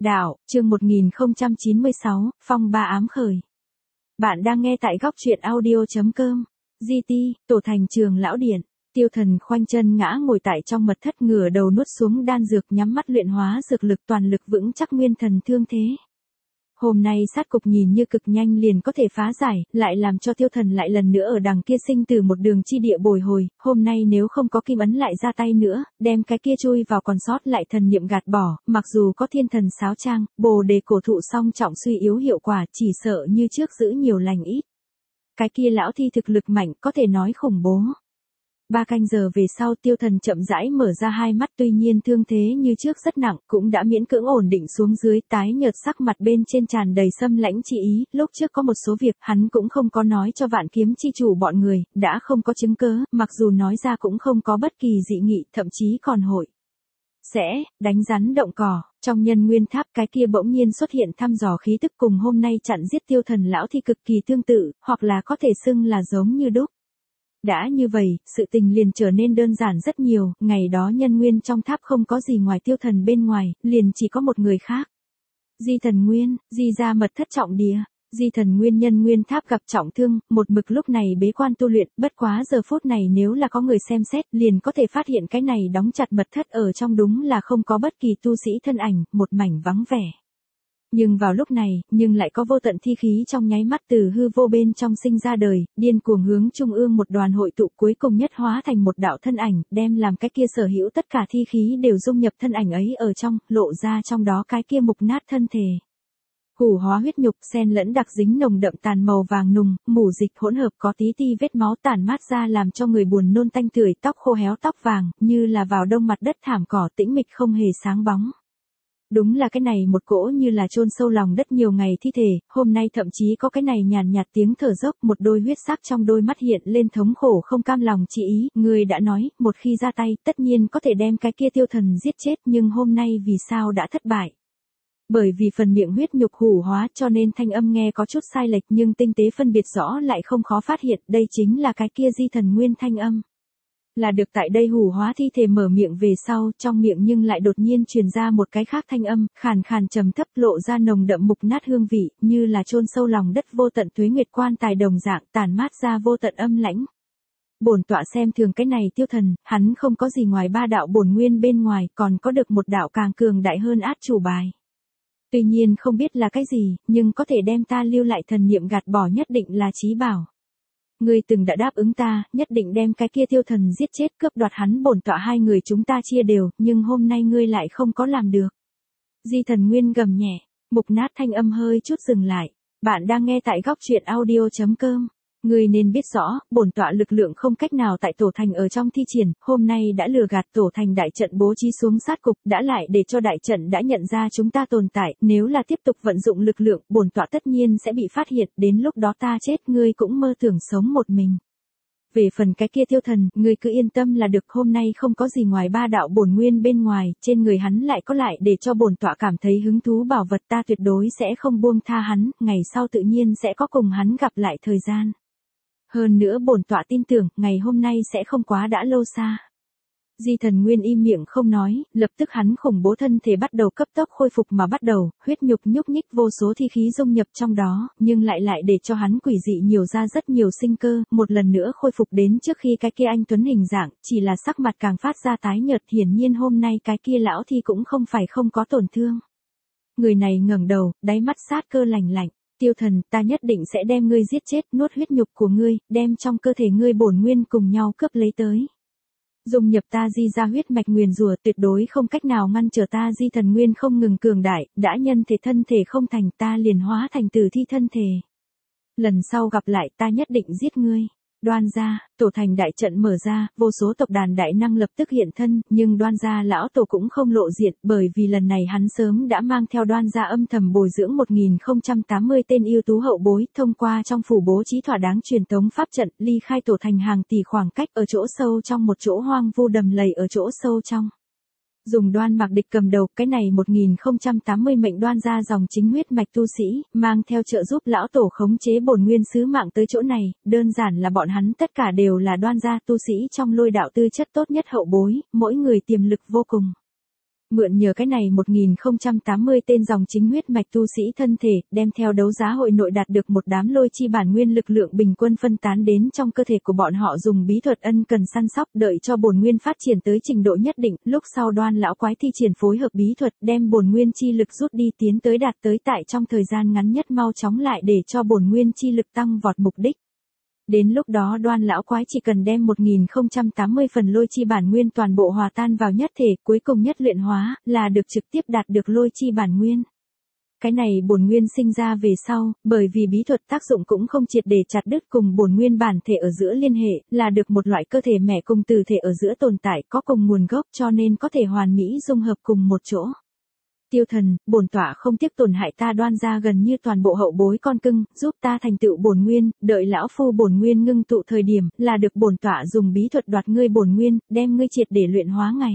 Đạo, chương 1096, phong ba ám khởi. Bạn đang nghe tại góc truyện audio.com. GT, Tổ Thành Trường Lão Điện. Tiêu Thần khoanh chân ngã ngồi tại trong mật thất, ngửa đầu nuốt xuống đan dược, nhắm mắt luyện hóa dược lực, toàn lực vững chắc nguyên thần thương thế. Hôm nay sát cục nhìn như cực nhanh liền có thể phá giải, lại làm cho Tiêu Thần lại lần nữa ở đằng kia sinh từ một đường chi địa bồi hồi. Hôm nay nếu không có kim ấn lại ra tay nữa, đem cái kia chui vào còn sót lại thần niệm gạt bỏ, mặc dù có thiên thần sáo trang, bồ đề cổ thụ song trọng suy yếu hiệu quả, chỉ sợ như trước giữ nhiều lành ít. Cái kia lão thi thực lực mạnh, có thể nói khủng bố. 3 canh giờ về sau, Tiêu Thần chậm rãi mở ra hai mắt, tuy nhiên thương thế như trước rất nặng, cũng đã miễn cưỡng ổn định xuống dưới, tái nhợt sắc mặt bên trên tràn đầy xâm lãnh chi ý. Lúc trước có một số việc hắn cũng không có nói cho Vạn Kiếm chi chủ bọn người, đã không có chứng cớ, mặc dù nói ra cũng không có bất kỳ dị nghị, thậm chí còn hội sẽ đánh rắn động cỏ. Trong nhân nguyên tháp, cái kia bỗng nhiên xuất hiện thăm dò khí tức cùng hôm nay chặn giết Tiêu Thần lão thi cực kỳ tương tự, hoặc là có thể xưng là giống như đúc. Đã như vậy, sự tình liền trở nên đơn giản rất nhiều, ngày đó nhân nguyên trong tháp không có gì ngoài Tiêu Thần bên ngoài, liền chỉ có một người khác. Di Thần Nguyên, Di ra mật thất trọng địa. Di Thần Nguyên nhân nguyên tháp gặp trọng thương, một mực lúc này bế quan tu luyện, bất quá giờ phút này nếu là có người xem xét, liền có thể phát hiện cái này đóng chặt mật thất ở trong đúng là không có bất kỳ tu sĩ thân ảnh, một mảnh vắng vẻ. Nhưng vào lúc này, nhưng lại có vô tận thi khí trong nháy mắt từ hư vô bên trong sinh ra đời, điên cuồng hướng trung ương một đoàn hội tụ, cuối cùng nhất hóa thành một đạo thân ảnh, đem làm cái kia sở hữu tất cả thi khí đều dung nhập thân ảnh ấy ở trong, lộ ra trong đó cái kia mục nát thân thể. Hủ hóa huyết nhục xen lẫn đặc dính nồng đậm tàn màu vàng nùng, mủ dịch hỗn hợp có tí ti vết máu tản mát ra làm cho người buồn nôn tanh tưởi, tóc khô héo tóc vàng, như là vào đông mặt đất thảm cỏ tĩnh mịch không hề sáng bóng. Đúng là cái này một cỗ như là chôn sâu lòng đất nhiều ngày thi thể, hôm nay thậm chí có cái này nhàn nhạt tiếng thở dốc, một đôi huyết sắc trong đôi mắt hiện lên thống khổ không cam lòng chi ý, người đã nói, một khi ra tay, tất nhiên có thể đem cái kia Tiêu Thần giết chết, nhưng hôm nay vì sao đã thất bại? Bởi vì phần miệng huyết nhục hủ hóa cho nên thanh âm nghe có chút sai lệch, nhưng tinh tế phân biệt rõ lại không khó phát hiện, đây chính là cái kia Di Thần Nguyên thanh âm. Là được tại đây hủ hóa thi thể mở miệng về sau, trong miệng nhưng lại đột nhiên truyền ra một cái khác thanh âm, khàn khàn trầm thấp, lộ ra nồng đậm mục nát hương vị, như là chôn sâu lòng đất vô tận tuế nguyệt quan tài đồng dạng, tản mát ra vô tận âm lãnh. Bổn tọa xem thường cái này Tiêu Thần, hắn không có gì ngoài 3 đạo bổn nguyên bên ngoài, còn có được một đạo càng cường đại hơn át chủ bài. Tuy nhiên không biết là cái gì, nhưng có thể đem ta lưu lại thần niệm gạt bỏ nhất định là chí bảo. Ngươi từng đã đáp ứng ta, nhất định đem cái kia Tiêu Thần giết chết, cướp đoạt hắn, bổn tọa hai người chúng ta chia đều, nhưng hôm nay ngươi lại không có làm được. Di Thần Nguyên gầm nhẹ, mục nát thanh âm hơi chút dừng lại. Bạn đang nghe tại góc truyện audio.com. Ngươi nên biết rõ, bổn tọa lực lượng không cách nào tại Tổ Thành ở trong thi triển, hôm nay đã lừa gạt Tổ Thành đại trận bố trí xuống sát cục, đã lại để cho đại trận đã nhận ra chúng ta tồn tại, nếu là tiếp tục vận dụng lực lượng, bổn tọa tất nhiên sẽ bị phát hiện, đến lúc đó ta chết, ngươi cũng mơ tưởng sống một mình. Về phần cái kia Tiêu Thần, ngươi cứ yên tâm là được, hôm nay không có gì ngoài 3 đạo bổn nguyên bên ngoài, trên người hắn lại có lại để cho bổn tọa cảm thấy hứng thú bảo vật, ta tuyệt đối sẽ không buông tha hắn, ngày sau tự nhiên sẽ có cùng hắn gặp lại thời gian. Hơn nữa bổn tọa tin tưởng, ngày hôm nay sẽ không quá đã lâu xa. Di Thần Nguyên im miệng không nói, lập tức hắn khủng bố thân thể bắt đầu cấp tốc khôi phục mà bắt đầu, huyết nhục nhúc nhích vô số thi khí dung nhập trong đó, nhưng lại để cho hắn quỷ dị nhiều ra rất nhiều sinh cơ, một lần nữa khôi phục đến trước khi cái kia anh tuấn hình dạng, chỉ là sắc mặt càng phát ra tái nhợt, hiển nhiên hôm nay cái kia lão thi cũng không phải không có tổn thương. Người này ngẩng đầu, đáy mắt sát cơ lạnh lạnh. Tiêu Thần, ta nhất định sẽ đem ngươi giết chết, nuốt huyết nhục của ngươi, đem trong cơ thể ngươi bổn nguyên cùng nhau cướp lấy tới. Dung nhập ta Di ra huyết mạch nguyền rủa, tuyệt đối không cách nào ngăn trở ta Di Thần Nguyên không ngừng cường đại, đã nhân thể thân thể không thành, ta liền hóa thành tử thi thân thể. Lần sau gặp lại ta nhất định giết ngươi. Đoan gia, Tổ Thành đại trận mở ra, vô số tộc đàn đại năng lập tức hiện thân, nhưng Đoan gia lão tổ cũng không lộ diện, bởi vì lần này hắn sớm đã mang theo Đoan gia âm thầm bồi dưỡng 1080 tên ưu tú hậu bối, thông qua trong phủ bố trí thỏa đáng truyền tống pháp trận, ly khai Tổ Thành hàng tỷ khoảng cách, ở chỗ sâu trong một chỗ hoang vu đầm lầy ở chỗ sâu trong. Dùng Đoan Mạc Địch cầm đầu, cái này 1080 mệnh Đoan gia dòng chính huyết mạch tu sĩ, mang theo trợ giúp lão tổ khống chế bổn nguyên sứ mạng tới chỗ này, đơn giản là bọn hắn tất cả đều là Đoan gia tu sĩ trong lôi đạo tư chất tốt nhất hậu bối, mỗi người tiềm lực vô cùng. Mượn nhờ cái này 1080 tên dòng chính huyết mạch tu sĩ thân thể, đem theo đấu giá hội nội đạt được một đám lôi chi bản nguyên lực lượng bình quân phân tán đến trong cơ thể của bọn họ, dùng bí thuật ân cần săn sóc, đợi cho bổn nguyên phát triển tới trình độ nhất định, lúc sau Đoan lão quái thi triển phối hợp bí thuật, đem bổn nguyên chi lực rút đi tiến tới đạt tới tại trong thời gian ngắn nhất mau chóng lại để cho bổn nguyên chi lực tăng vọt mục đích. Đến lúc đó Đoan lão quái chỉ cần đem 1080 phần lôi chi bản nguyên toàn bộ hòa tan vào nhất thể, cuối cùng nhất luyện hóa, là được trực tiếp đạt được lôi chi bản nguyên. Cái này bổn nguyên sinh ra về sau, bởi vì bí thuật tác dụng cũng không triệt để chặt đứt cùng bổn nguyên bản thể ở giữa liên hệ, là được một loại cơ thể mẹ cùng tử thể ở giữa tồn tại, có cùng nguồn gốc, cho nên có thể hoàn mỹ dung hợp cùng một chỗ. Tiêu thần, bổn tọa không tiếc tổn hại ta Đoan gia gần như toàn bộ hậu bối con cưng, giúp ta thành tựu bổn nguyên, đợi lão phu bổn nguyên ngưng tụ thời điểm, là được bổn tọa dùng bí thuật đoạt ngươi bổn nguyên, đem ngươi triệt để luyện hóa ngày.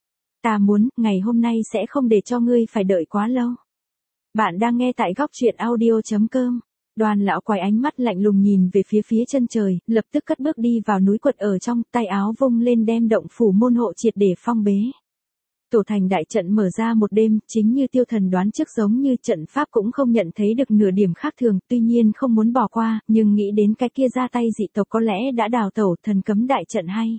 Ta muốn, ngày hôm nay sẽ không để cho ngươi phải đợi quá lâu. Bạn đang nghe tại góc truyện audio.com. Đoan lão quái ánh mắt lạnh lùng nhìn về phía chân trời, lập tức cất bước đi vào núi quật ở trong, tay áo vung lên đem động phủ môn hộ triệt để phong bế. Tổ thành đại trận mở ra một đêm, chính như Tiêu thần đoán trước, giống như trận pháp cũng không nhận thấy được nửa điểm khác thường, tuy nhiên không muốn bỏ qua, nhưng nghĩ đến cái kia ra tay dị tộc có lẽ đã đào tẩu, thần cấm đại trận hay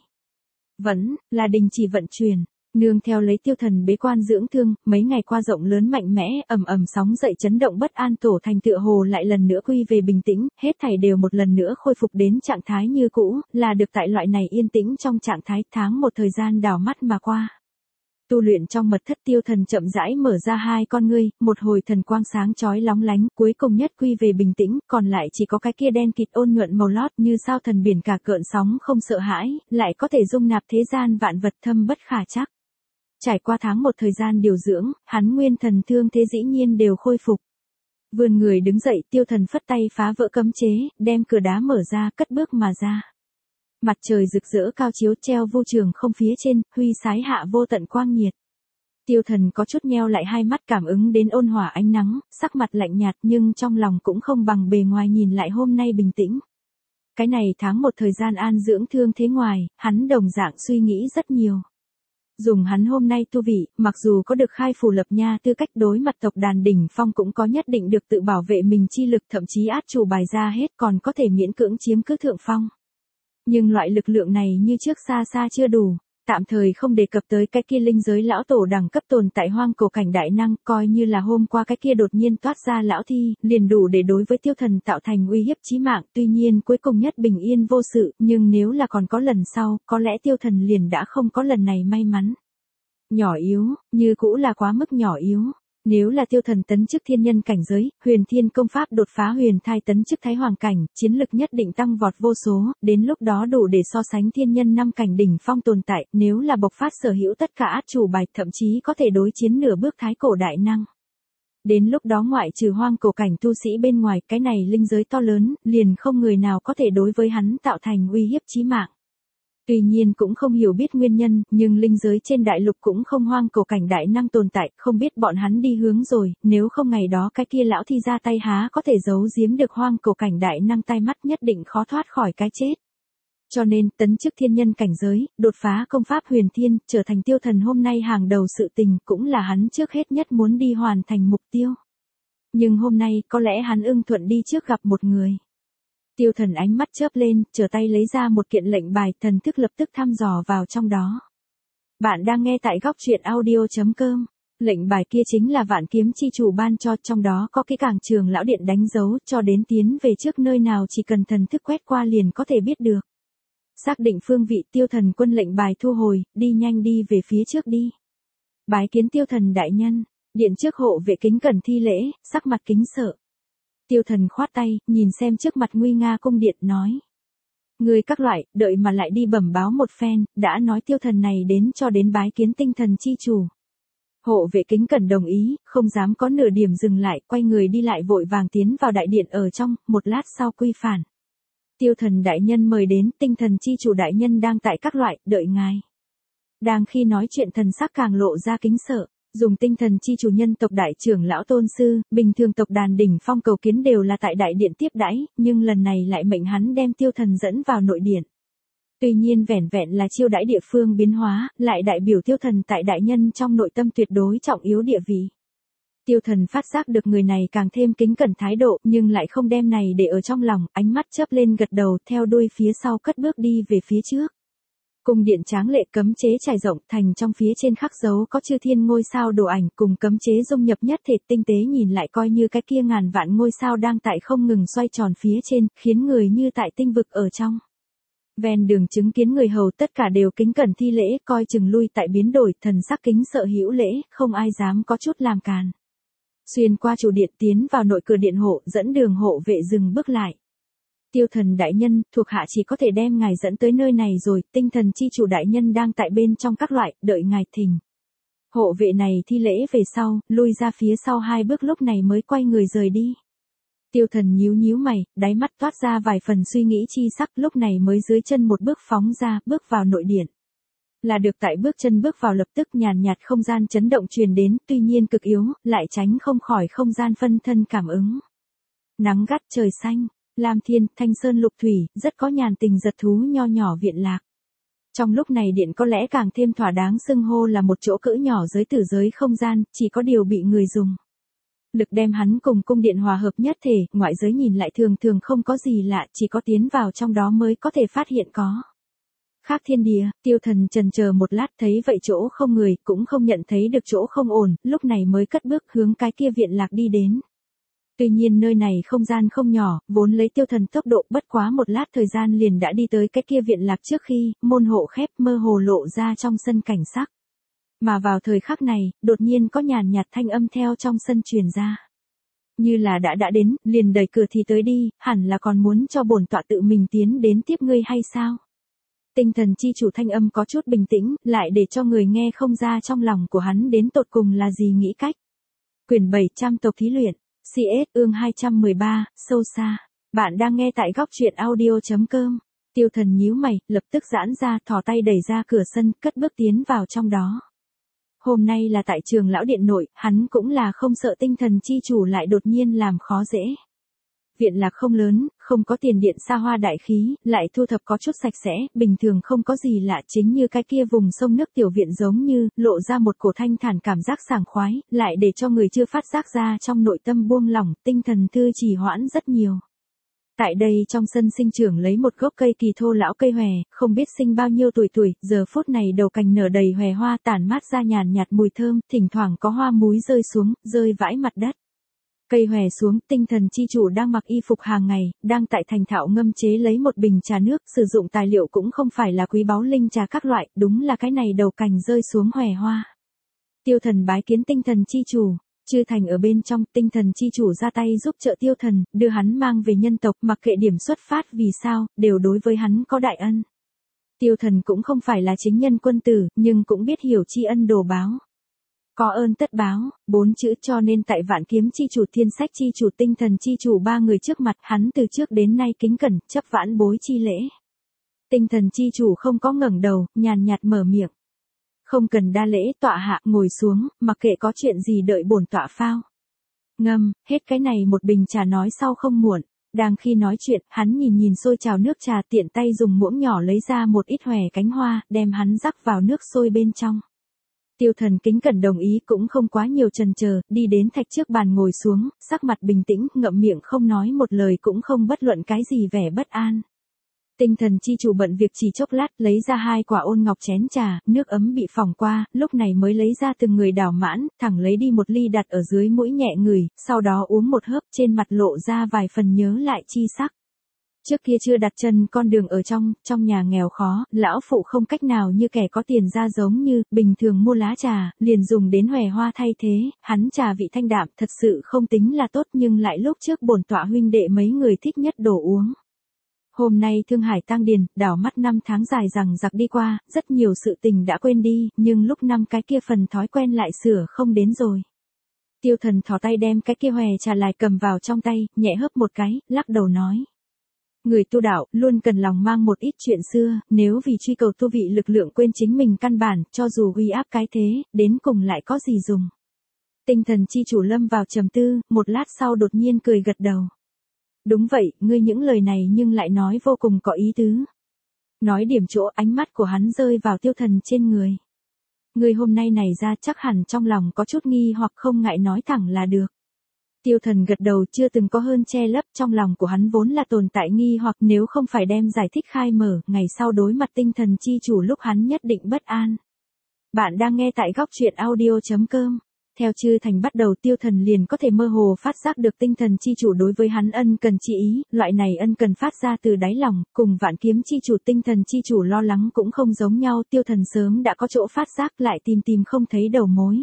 vẫn là đình chỉ vận chuyển. Nương theo lấy Tiêu thần bế quan dưỡng thương, mấy ngày qua rộng lớn mạnh mẽ, ầm ầm sóng dậy chấn động bất an, tổ thành tựa hồ lại lần nữa quy về bình tĩnh, hết thảy đều một lần nữa khôi phục đến trạng thái như cũ, là được tại loại này yên tĩnh trong trạng thái. Tháng một thời gian đảo mắt mà qua. Tu luyện trong mật thất, Tiêu thần chậm rãi mở ra hai con ngươi, một hồi thần quang sáng chói lóng lánh, cuối cùng nhất quy về bình tĩnh, còn lại chỉ có cái kia đen kịt ôn nhuận màu lót như sao thần biển cả gợn sóng không sợ hãi, lại có thể dung nạp thế gian vạn vật thâm bất khả trắc. Trải qua tháng một thời gian điều dưỡng, hắn nguyên thần thương thế dĩ nhiên đều khôi phục. Vươn người đứng dậy, Tiêu thần phất tay phá vỡ cấm chế, đem cửa đá mở ra, cất bước mà ra. Mặt trời rực rỡ cao chiếu treo vô trường không phía trên, huy sái hạ vô tận quang nhiệt. Tiêu thần có chút nheo lại hai mắt, cảm ứng đến ôn hòa ánh nắng, sắc mặt lạnh nhạt, nhưng trong lòng cũng không bằng bề ngoài nhìn lại hôm nay bình tĩnh. Cái này tháng một thời gian an dưỡng thương thế ngoài, hắn đồng dạng suy nghĩ rất nhiều. Dùng hắn hôm nay tu vị, mặc dù có được khai phù lập nha tư cách đối mặt tộc đàn đỉnh phong, cũng có nhất định được tự bảo vệ mình chi lực, thậm chí át chủ bài ra hết còn có thể miễn cưỡng chiếm cứ thượng phong. Nhưng loại lực lượng này như trước xa xa chưa đủ, tạm thời không đề cập tới cái kia linh giới lão tổ đẳng cấp tồn tại hoang cổ cảnh đại năng, coi như là hôm qua cái kia đột nhiên toát ra lão thi, liền đủ để đối với Tiêu thần tạo thành uy hiếp chí mạng, tuy nhiên cuối cùng nhất bình yên vô sự, nhưng nếu là còn có lần sau, có lẽ Tiêu thần liền đã không có lần này may mắn. Nhỏ yếu, như cũ là quá mức nhỏ yếu. Nếu là Tiêu thần tấn chức thiên nhân cảnh giới, huyền thiên công pháp đột phá huyền thai tấn chức thái hoàng cảnh, chiến lực nhất định tăng vọt vô số, đến lúc đó đủ để so sánh thiên nhân năm cảnh đỉnh phong tồn tại, nếu là bộc phát sở hữu tất cả át chủ bài, thậm chí có thể đối chiến nửa bước thái cổ đại năng. Đến lúc đó ngoại trừ hoang cổ cảnh tu sĩ bên ngoài, cái này linh giới to lớn, liền không người nào có thể đối với hắn tạo thành uy hiếp chí mạng. Tuy nhiên cũng không hiểu biết nguyên nhân, nhưng linh giới trên đại lục cũng không hoang cổ cảnh đại năng tồn tại, không biết bọn hắn đi hướng rồi, nếu không ngày đó cái kia lão thi ra tay há có thể giấu giếm được hoang cổ cảnh đại năng, tai mắt nhất định khó thoát khỏi cái chết. Cho nên, tấn chức thiên nhân cảnh giới, đột phá công pháp huyền thiên, trở thành Tiêu thần hôm nay hàng đầu sự tình, cũng là hắn trước hết nhất muốn đi hoàn thành mục tiêu. Nhưng hôm nay, có lẽ hắn ưng thuận đi trước gặp một người. Tiêu thần ánh mắt chớp lên, trở tay lấy ra một kiện lệnh bài, thần thức lập tức thăm dò vào trong đó. Bạn đang nghe tại góc truyện audio.com. Lệnh bài kia chính là Vạn Kiếm chi chủ ban cho, trong đó có kỹ càng Trường lão điện đánh dấu, cho đến tiến về trước nơi nào chỉ cần thần thức quét qua liền có thể biết được. Xác định phương vị, Tiêu thần quân lệnh bài thu hồi, đi nhanh đi về phía trước đi. Bái kiến Tiêu thần đại nhân, điện trước hộ vệ kính cẩn thi lễ, sắc mặt kính sợ. Tiêu thần khoát tay, nhìn xem trước mặt nguy nga cung điện, nói. Người các loại, đợi mà lại đi bẩm báo một phen, đã nói Tiêu thần này đến cho đến bái kiến tinh thần chi chủ. Hộ vệ kính cẩn đồng ý, không dám có nửa điểm dừng lại, quay người đi lại vội vàng tiến vào đại điện ở trong, một lát sau quy phản. Tiêu thần đại nhân mời đến, tinh thần chi chủ đại nhân đang tại các loại, đợi ngài. Đang khi nói chuyện thần sắc càng lộ ra kính sợ. Dùng tinh thần chi chủ nhân tộc đại trưởng lão tôn sư, bình thường tộc đàn đỉnh phong cầu kiến đều là tại đại điện tiếp đãi, nhưng lần này lại mệnh hắn đem Tiêu thần dẫn vào nội điện. Tuy nhiên vẻn vẹn là chiêu đãi địa phương biến hóa, lại đại biểu Tiêu Thần tại đại nhân trong nội tâm tuyệt đối trọng yếu địa vị. Tiêu Thần phát giác được người này càng thêm kính cẩn thái độ, nhưng lại không đem này để ở trong lòng, ánh mắt chớp lên gật đầu, theo đuôi phía sau cất bước đi về phía trước. Cung điện tráng lệ cấm chế trải rộng, thành trong phía trên khắc dấu có chư thiên ngôi sao đồ ảnh, cùng cấm chế dung nhập nhất thể, tinh tế nhìn lại coi như cái kia ngàn vạn ngôi sao đang tại không ngừng xoay tròn phía trên, khiến người như tại tinh vực ở trong. Ven đường chứng kiến người hầu tất cả đều kính cẩn thi lễ, coi chừng lui tại biến đổi, thần sắc kính sợ hữu lễ, không ai dám có chút làm càn. Xuyên qua chủ điện tiến vào nội cửa điện hộ, dẫn đường hộ vệ dừng bước lại. Tiêu Thần đại nhân, thuộc hạ chỉ có thể đem ngài dẫn tới nơi này rồi, tinh thần chi chủ đại nhân đang tại bên trong các loại, đợi ngài thỉnh. Hộ vệ này thi lễ về sau, lui ra phía sau 2 bước, lúc này mới quay người rời đi. Tiêu Thần nhíu nhíu mày, đáy mắt toát ra vài phần suy nghĩ chi sắc, lúc này mới dưới chân một bước phóng ra, bước vào nội điện. Là được, tại bước chân bước vào lập tức nhàn nhạt không gian chấn động truyền đến, tuy nhiên cực yếu, lại tránh không khỏi không gian phân thân cảm ứng. Nắng gắt, trời xanh, lam thiên, thanh sơn lục thủy, rất có nhàn tình giật thú nho nhỏ viện lạc. Trong lúc này điện có lẽ càng thêm thỏa đáng xưng hô là một chỗ cỡ nhỏ giới tử giới không gian, chỉ có điều bị người dùng lực đem hắn cùng cung điện hòa hợp nhất thể, ngoại giới nhìn lại thường thường không có gì lạ, chỉ có tiến vào trong đó mới có thể phát hiện có khác thiên địa. Tiêu Thần chần chờ một lát, thấy vậy chỗ không người, cũng không nhận thấy được chỗ không ổn, lúc này mới cất bước hướng cái kia viện lạc đi đến. Tuy nhiên nơi này không gian không nhỏ, vốn lấy Tiêu Thần tốc độ bất quá một lát thời gian liền đã đi tới cái kia viện lạc trước khi, môn hộ khép mơ hồ lộ ra trong sân cảnh sắc. Mà vào thời khắc này, đột nhiên có nhàn nhạt thanh âm theo trong sân truyền ra. Như là đã đến, liền đẩy cửa thì tới đi, hẳn là còn muốn cho bổn tọa tự mình tiến đến tiếp ngươi hay sao? Tinh thần chi chủ thanh âm có chút bình tĩnh, lại để cho người nghe không ra trong lòng của hắn đến tột cùng là gì nghĩ cách. Quyển 700 tộc thí luyện, CS ương 213, sâu xa. Bạn đang nghe tại góc truyện audio.com. Tiêu Thần nhíu mày, lập tức giãn ra, thò tay đẩy ra cửa sân, cất bước tiến vào trong đó. Hôm nay là tại Trường Lão Điện nội, hắn cũng là không sợ tinh thần chi chủ lại đột nhiên làm khó dễ. Viện lạc không lớn, không có tiền điện xa hoa đại khí, lại thu thập có chút sạch sẽ, bình thường không có gì lạ, chính như cái kia vùng sông nước tiểu viện giống như, lộ ra một cổ thanh thản cảm giác sảng khoái, lại để cho người chưa phát giác ra trong nội tâm buông lỏng, tinh thần thư trì hoãn rất nhiều. Tại đây trong sân sinh trưởng lấy một gốc cây kỳ thô lão cây hòe, không biết sinh bao nhiêu tuổi, giờ phút này đầu cành nở đầy hòe hoa tản mát ra nhàn nhạt mùi thơm, thỉnh thoảng có hoa múi rơi xuống, rơi vãi mặt đất. Cây hòe xuống, tinh thần chi chủ đang mặc y phục hàng ngày, đang tại thành thạo ngâm chế lấy một bình trà nước, sử dụng tài liệu cũng không phải là quý báu linh trà các loại, đúng là cái này đầu cành rơi xuống hòe hoa. Tiêu Thần bái kiến tinh thần chi chủ. Chư thành ở bên trong, tinh thần chi chủ ra tay giúp trợ Tiêu Thần, đưa hắn mang về nhân tộc, mặc kệ điểm xuất phát vì sao, đều đối với hắn có đại ân. Tiêu Thần cũng không phải là chính nhân quân tử, nhưng cũng biết hiểu tri ân đồ báo. Có ơn tất báo, 4 chữ, cho nên tại Vạn Kiếm chi chủ, Thiên Sách chi chủ, tinh thần chi chủ 3 người trước mặt, hắn từ trước đến nay kính cẩn, chấp vãn bối chi lễ. Tinh thần chi chủ không có ngẩng đầu, nhàn nhạt mở miệng. Không cần đa lễ, tọa hạ, ngồi xuống, mặc kệ có chuyện gì đợi bổn tọa phao. Ngâm, hết cái này một bình trà nói sau không muộn. Đang khi nói chuyện, hắn nhìn sôi trào nước trà, tiện tay dùng muỗng nhỏ lấy ra một ít hòe cánh hoa, đem hắn rắc vào nước sôi bên trong. Tiêu Thần kính cẩn đồng ý, cũng không quá nhiều chần chờ, đi đến thạch trước bàn ngồi xuống, sắc mặt bình tĩnh, ngậm miệng không nói một lời, cũng không bất luận cái gì vẻ bất an. Tinh thần chi chủ bận việc chỉ chốc lát, lấy ra 2 quả ôn ngọc chén trà, nước ấm bị phỏng qua, lúc này mới lấy ra từng người đảo mãn, thẳng lấy đi một ly đặt ở dưới mũi nhẹ ngửi, sau đó uống một hớp, trên mặt lộ ra vài phần nhớ lại chi sắc. Trước kia chưa đặt chân con đường ở trong nhà nghèo khó, lão phụ không cách nào như kẻ có tiền ra giống như, bình thường mua lá trà, liền dùng đến hòe hoa thay thế, hắn trà vị thanh đạm, thật sự không tính là tốt nhưng lại lúc trước bổn tọa huynh đệ mấy người thích nhất đổ uống. Hôm nay Thương Hải Tăng Điền, đảo mắt 5 tháng dài rằng giặc đi qua, rất nhiều sự tình đã quên đi, nhưng lúc năm cái kia phần thói quen lại sửa không đến rồi. Tiêu Thần thò tay đem cái kia hòe trà lại cầm vào trong tay, nhẹ hớp một cái, lắc đầu nói. Người tu đạo, luôn cần lòng mang một ít chuyện xưa, nếu vì truy cầu tu vị lực lượng quên chính mình căn bản, cho dù uy áp cái thế, đến cùng lại có gì dùng. Tinh thần chi chủ lâm vào trầm tư, một lát sau đột nhiên cười gật đầu. Đúng vậy, ngươi những lời này nhưng lại nói vô cùng có ý tứ. Nói điểm chỗ, ánh mắt của hắn rơi vào Tiêu Thần trên người. Người hôm nay này ra chắc hẳn trong lòng có chút nghi hoặc không ngại nói thẳng là được. Tiêu Thần gật đầu, chưa từng có hơn che lấp, trong lòng của hắn vốn là tồn tại nghi hoặc, nếu không phải đem giải thích khai mở, ngày sau đối mặt tinh thần chi chủ lúc hắn nhất định bất an. Bạn đang nghe tại góc truyện audio.com. Theo Chư Thành bắt đầu, Tiêu Thần liền có thể mơ hồ phát giác được tinh thần chi chủ đối với hắn ân cần chi ý, loại này ân cần phát ra từ đáy lòng, cùng Vạn Kiếm chi chủ tinh thần chi chủ lo lắng cũng không giống nhau, Tiêu Thần sớm đã có chỗ phát giác, lại tìm không thấy đầu mối.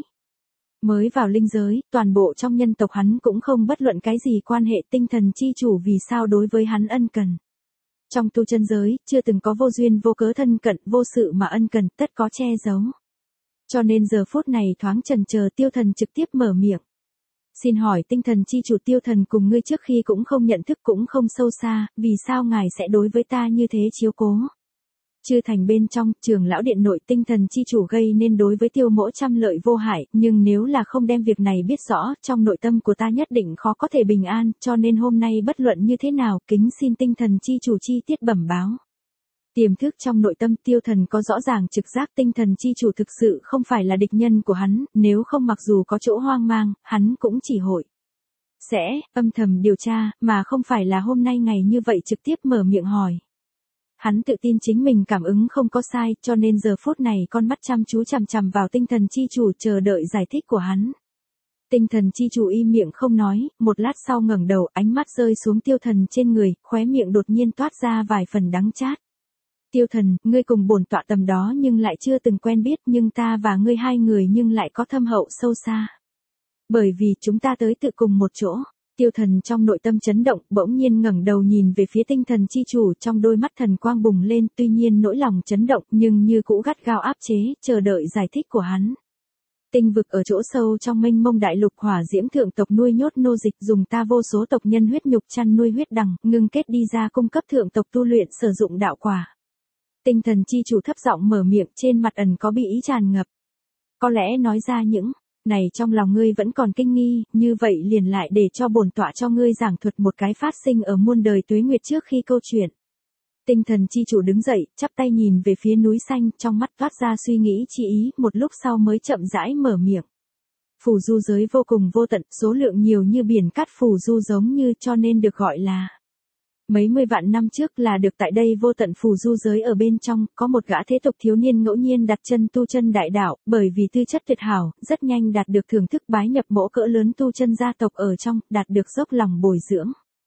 Mới vào linh giới, toàn bộ trong nhân tộc hắn cũng không bất luận cái gì quan hệ, tinh thần chi chủ vì sao đối với hắn ân cần. Trong tu chân giới, chưa từng có vô duyên vô cớ thân cận, vô sự mà ân cần, tất có che giấu. Cho nên giờ phút này thoáng chần chờ, Tiêu Thần trực tiếp mở miệng. Xin hỏi tinh thần chi chủ, Tiêu Thần cùng ngươi trước khi cũng không nhận thức cũng không sâu xa, vì sao ngài sẽ đối với ta như thế chiếu cố? Chư Thành bên trong, Trường Lão Điện nội, tinh thần chi chủ gây nên đối với Tiêu Mỗ trăm lợi vô hại, nhưng nếu là không đem việc này biết rõ, trong nội tâm của ta nhất định khó có thể bình an, cho nên hôm nay bất luận như thế nào, kính xin tinh thần chi chủ chi tiết bẩm báo. Tiềm thức trong nội tâm Tiêu Thần có rõ ràng trực giác tinh thần chi chủ thực sự không phải là địch nhân của hắn, nếu không mặc dù có chỗ hoang mang, hắn cũng chỉ hội sẽ âm thầm điều tra, mà không phải là hôm nay ngày như vậy trực tiếp mở miệng hỏi. Hắn tự tin chính mình cảm ứng không có sai, cho nên giờ phút này con mắt chăm chú chằm chằm vào tinh thần chi chủ chờ đợi giải thích của hắn. Tinh thần chi chủ im miệng không nói, một lát sau ngẩng đầu, ánh mắt rơi xuống Tiêu Thần trên người, khóe miệng đột nhiên toát ra vài phần đắng chát. Tiêu Thần, ngươi cùng bổn tọa tầm đó nhưng lại chưa từng quen biết, nhưng ta và ngươi hai người nhưng lại có thâm hậu sâu xa. Bởi vì chúng ta tới tự cùng một chỗ. Tiêu Thần trong nội tâm chấn động, bỗng nhiên ngẩng đầu nhìn về phía tinh thần chi chủ, trong đôi mắt thần quang bùng lên, tuy nhiên nỗi lòng chấn động nhưng như cũ gắt gao áp chế, chờ đợi giải thích của hắn. Tinh vực ở chỗ sâu trong mênh mông đại lục, hỏa diễm thượng tộc nuôi nhốt nô dịch, dùng ta vô số tộc nhân huyết nhục chăn nuôi huyết đằng, ngưng kết đi ra cung cấp thượng tộc tu luyện sử dụng đạo quả. Tinh thần chi chủ thấp giọng mở miệng, trên mặt ẩn có bi ý tràn ngập. Có lẽ nói ra những này trong lòng ngươi vẫn còn kinh nghi, như vậy liền lại để cho bổn tọa cho ngươi giảng thuật một cái phát sinh ở muôn đời tuế nguyệt trước khi câu chuyện. Tinh thần chi chủ đứng dậy, chắp tay nhìn về phía núi xanh, trong mắt toát ra suy nghĩ chi ý, một lúc sau mới chậm rãi mở miệng. Phù du giới vô cùng vô tận, số lượng nhiều như biển cát, phù du giống như cho nên được gọi là. Mấy mươi vạn năm trước là được tại đây vô tận phù du giới ở bên trong, có một gã thế tục thiếu niên ngẫu nhiên đặt chân tu chân đại đạo, bởi vì tư chất tuyệt hảo, rất nhanh đạt được thưởng thức bái nhập mỗ cỡ lớn tu chân gia tộc ở trong, đạt được dốc lòng bồi dưỡng.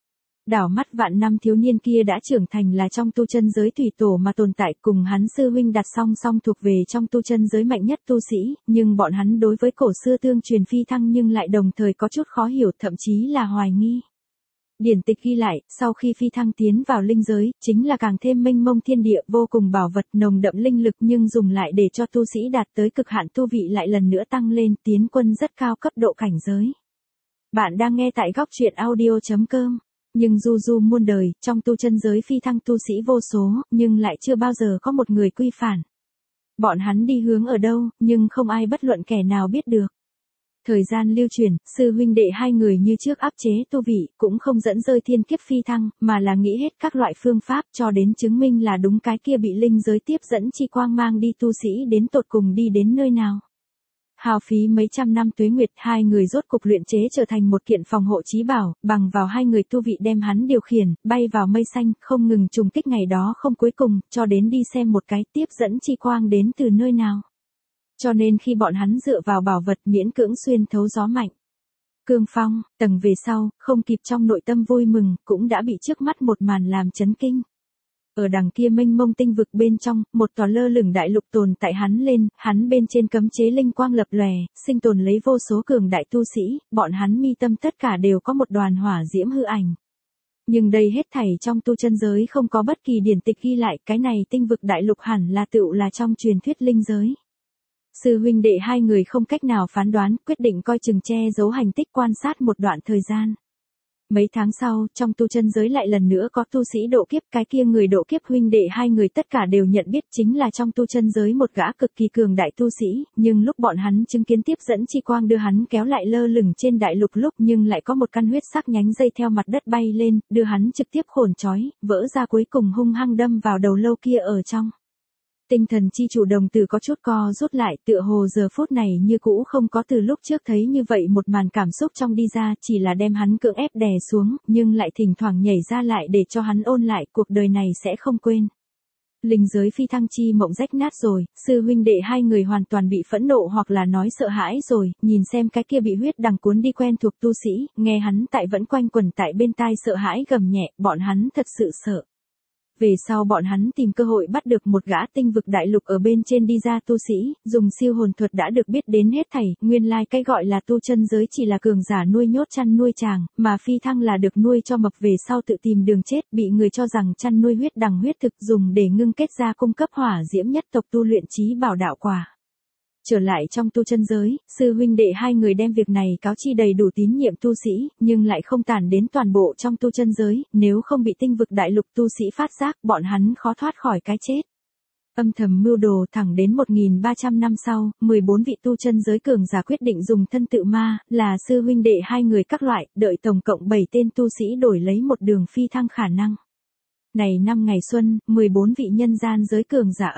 Đảo mắt vạn năm thiếu niên kia đã trưởng thành là trong tu chân giới thủy tổ mà tồn tại, cùng hắn sư huynh đặt song song thuộc về trong tu chân giới mạnh nhất tu sĩ, nhưng bọn hắn đối với cổ xưa tương truyền phi thăng nhưng lại đồng thời có chút khó hiểu, thậm chí là hoài nghi. Điển tịch ghi lại, sau khi phi thăng tiến vào linh giới, chính là càng thêm mênh mông thiên địa, vô cùng bảo vật, nồng đậm linh lực, nhưng dùng lại để cho tu sĩ đạt tới cực hạn tu vị lại lần nữa tăng lên, tiến quân rất cao cấp độ cảnh giới. Bạn đang nghe tại góc truyện audio.com. Nhưng du du muôn đời, trong tu chân giới phi thăng tu sĩ vô số, nhưng lại chưa bao giờ có một người quy phản. Bọn hắn đi hướng ở đâu, nhưng không ai bất luận kẻ nào biết được. Thời gian lưu truyền, sư huynh đệ hai người như trước áp chế tu vị, cũng không dẫn rơi thiên kiếp phi thăng, mà là nghĩ hết các loại phương pháp cho đến chứng minh là đúng cái kia bị linh giới tiếp dẫn chi quang mang đi tu sĩ đến tột cùng đi đến nơi nào. Hao phí mấy trăm năm tuế nguyệt, hai người rốt cục luyện chế trở thành một kiện phòng hộ chí bảo, bằng vào hai người tu vị đem hắn điều khiển, bay vào mây xanh, không ngừng trùng kích ngày đó không cuối cùng, cho đến đi xem một cái tiếp dẫn chi quang đến từ nơi nào. Cho nên khi bọn hắn dựa vào bảo vật miễn cưỡng xuyên thấu gió mạnh. Cương phong, tầng về sau, không kịp trong nội tâm vui mừng, cũng đã bị trước mắt một màn làm chấn kinh. Ở đằng kia mênh mông tinh vực bên trong, một tòa lơ lửng đại lục tồn tại hắn bên trên cấm chế linh quang lập lòe, sinh tồn lấy vô số cường đại tu sĩ, bọn hắn mi tâm tất cả đều có một đoàn hỏa diễm hư ảnh. Nhưng đây hết thảy trong tu chân giới không có bất kỳ điển tịch ghi lại, cái này tinh vực đại lục hẳn là tựu là trong truyền thuyết linh giới. Sư huynh đệ hai người không cách nào phán đoán, quyết định coi chừng che giấu hành tích quan sát một đoạn thời gian. Mấy tháng sau, trong tu chân giới lại lần nữa có tu sĩ độ kiếp, cái kia người độ kiếp huynh đệ hai người tất cả đều nhận biết chính là trong tu chân giới một gã cực kỳ cường đại tu sĩ, nhưng lúc bọn hắn chứng kiến tiếp dẫn chi quang đưa hắn kéo lại lơ lửng trên đại lục lúc nhưng lại có một căn huyết sắc nhánh dây theo mặt đất bay lên, đưa hắn trực tiếp khổn trói, vỡ ra cuối cùng hung hăng đâm vào đầu lâu kia ở trong. Tinh thần chi chủ đồng tử có chút co rút lại, tựa hồ giờ phút này như cũ không có từ lúc trước thấy như vậy một màn cảm xúc trong đi ra, chỉ là đem hắn cưỡng ép đè xuống, nhưng lại thỉnh thoảng nhảy ra lại để cho hắn ôn lại, cuộc đời này sẽ không quên. Linh giới phi thăng chi mộng rách nát rồi, sư huynh đệ hai người hoàn toàn bị phẫn nộ hoặc là nói sợ hãi rồi, nhìn xem cái kia bị huyết đằng cuốn đi quen thuộc tu sĩ, nghe hắn tại vẫn quanh quẩn tại bên tai sợ hãi gầm nhẹ, bọn hắn thật sự sợ. Về sau bọn hắn tìm cơ hội bắt được một gã tinh vực đại lục ở bên trên đi ra tu sĩ, dùng siêu hồn thuật đã được biết đến hết thảy, nguyên lai cái gọi là tu chân giới chỉ là cường giả nuôi nhốt chăn nuôi chàng, mà phi thăng là được nuôi cho mập về sau tự tìm đường chết, bị người cho rằng chăn nuôi huyết đằng huyết thực dùng để ngưng kết ra cung cấp hỏa diễm nhất tộc tu luyện trí bảo đạo quả. Trở lại trong tu chân giới, sư huynh đệ hai người đem việc này cáo chi đầy đủ tín nhiệm tu sĩ, nhưng lại không tản đến toàn bộ trong tu chân giới, nếu không bị tinh vực đại lục tu sĩ phát giác, bọn hắn khó thoát khỏi cái chết. Âm thầm mưu đồ thẳng đến 1300 năm sau, 14 vị tu chân giới cường giả quyết định dùng thân tự ma, là sư huynh đệ hai người các loại, đợi tổng cộng 7 tên tu sĩ đổi lấy một đường phi thăng khả năng. Này năm ngày xuân, 14 vị nhân gian giới cường giả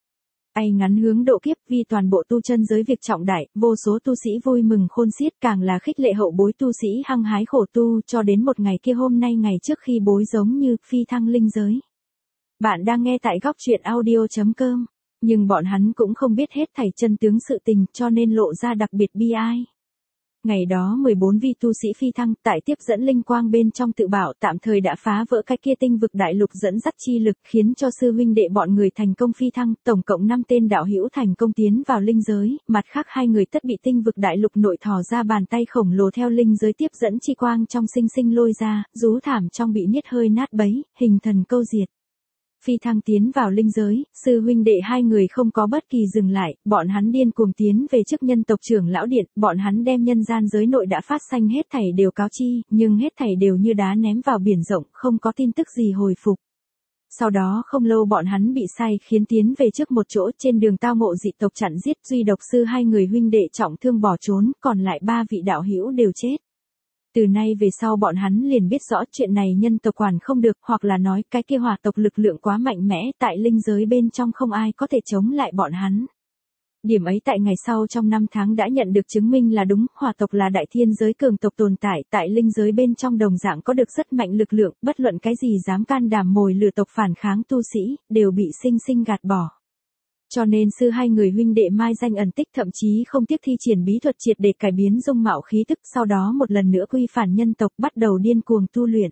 ai ngắn hướng độ kiếp vì toàn bộ tu chân giới việc trọng đại, vô số tu sĩ vui mừng khôn xiết càng là khích lệ hậu bối tu sĩ hăng hái khổ tu cho đến một ngày kia hôm nay ngày trước khi bối giống như phi thăng linh giới. Bạn đang nghe tại góc truyện audio.com, nhưng bọn hắn cũng không biết hết thảy chân tướng sự tình cho nên lộ ra đặc biệt bi ai. Ngày đó 14 vị tu sĩ phi thăng tại tiếp dẫn linh quang bên trong tự bảo tạm thời đã phá vỡ cái kia tinh vực đại lục dẫn dắt chi lực khiến cho sư huynh đệ bọn người thành công phi thăng, tổng cộng 5 tên đạo hữu thành công tiến vào linh giới, mặt khác hai người tất bị tinh vực đại lục nội thò ra bàn tay khổng lồ theo linh giới tiếp dẫn chi quang trong sinh sinh lôi ra, rú thảm trong bị niết hơi nát bấy, hình thần câu diệt. Phi thăng tiến vào linh giới, sư huynh đệ hai người không có bất kỳ dừng lại, bọn hắn điên cuồng tiến về trước nhân tộc trưởng lão điện, bọn hắn đem nhân gian giới nội đã phát sanh hết thảy đều cáo chi, nhưng hết thảy đều như đá ném vào biển rộng, không có tin tức gì hồi phục. Sau đó không lâu bọn hắn bị sai khiến tiến về trước một chỗ trên đường tao ngộ dị tộc chặn giết duy độc sư hai người huynh đệ trọng thương bỏ trốn, còn lại 3 vị đạo hữu đều chết. Từ nay về sau bọn hắn liền biết rõ chuyện này nhân tộc quản không được, hoặc là nói cái kia hỏa tộc lực lượng quá mạnh mẽ tại linh giới bên trong không ai có thể chống lại bọn hắn. Điểm ấy tại ngày sau trong 5 tháng đã nhận được chứng minh là đúng, hỏa tộc là đại thiên giới cường tộc tồn tại tại linh giới bên trong đồng dạng có được rất mạnh lực lượng, bất luận cái gì dám can đảm mồi lừa tộc phản kháng tu sĩ, đều bị sinh sinh gạt bỏ. Cho nên sư hai người huynh đệ mai danh ẩn tích thậm chí không tiếc thi triển bí thuật triệt để cải biến dung mạo khí tức, sau đó một lần nữa quy phản nhân tộc bắt đầu điên cuồng tu luyện.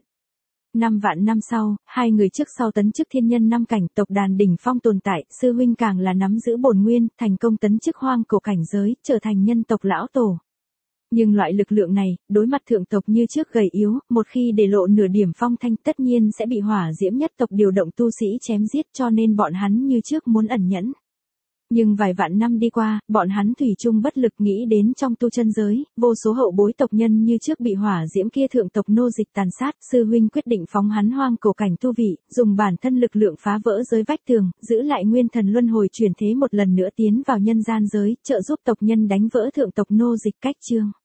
5 vạn năm sau, hai người trước sau tấn chức thiên nhân 5 cảnh tộc đàn đỉnh phong tồn tại, sư huynh càng là nắm giữ bổn nguyên, thành công tấn chức hoang cổ cảnh giới, trở thành nhân tộc lão tổ. Nhưng loại lực lượng này, đối mặt thượng tộc như trước gầy yếu, một khi để lộ nửa điểm phong thanh tất nhiên sẽ bị hỏa diễm nhất tộc điều động tu sĩ chém giết, cho nên bọn hắn như trước muốn ẩn nhẫn. Nhưng vài vạn năm đi qua, bọn hắn thủy chung bất lực nghĩ đến trong tu chân giới, vô số hậu bối tộc nhân như trước bị hỏa diễm kia thượng tộc nô dịch tàn sát, sư huynh quyết định phóng hắn hoang cổ cảnh tu vị, dùng bản thân lực lượng phá vỡ giới vách tường, giữ lại nguyên thần luân hồi chuyển thế một lần nữa tiến vào nhân gian giới, trợ giúp tộc nhân đánh vỡ thượng tộc nô dịch cách chương.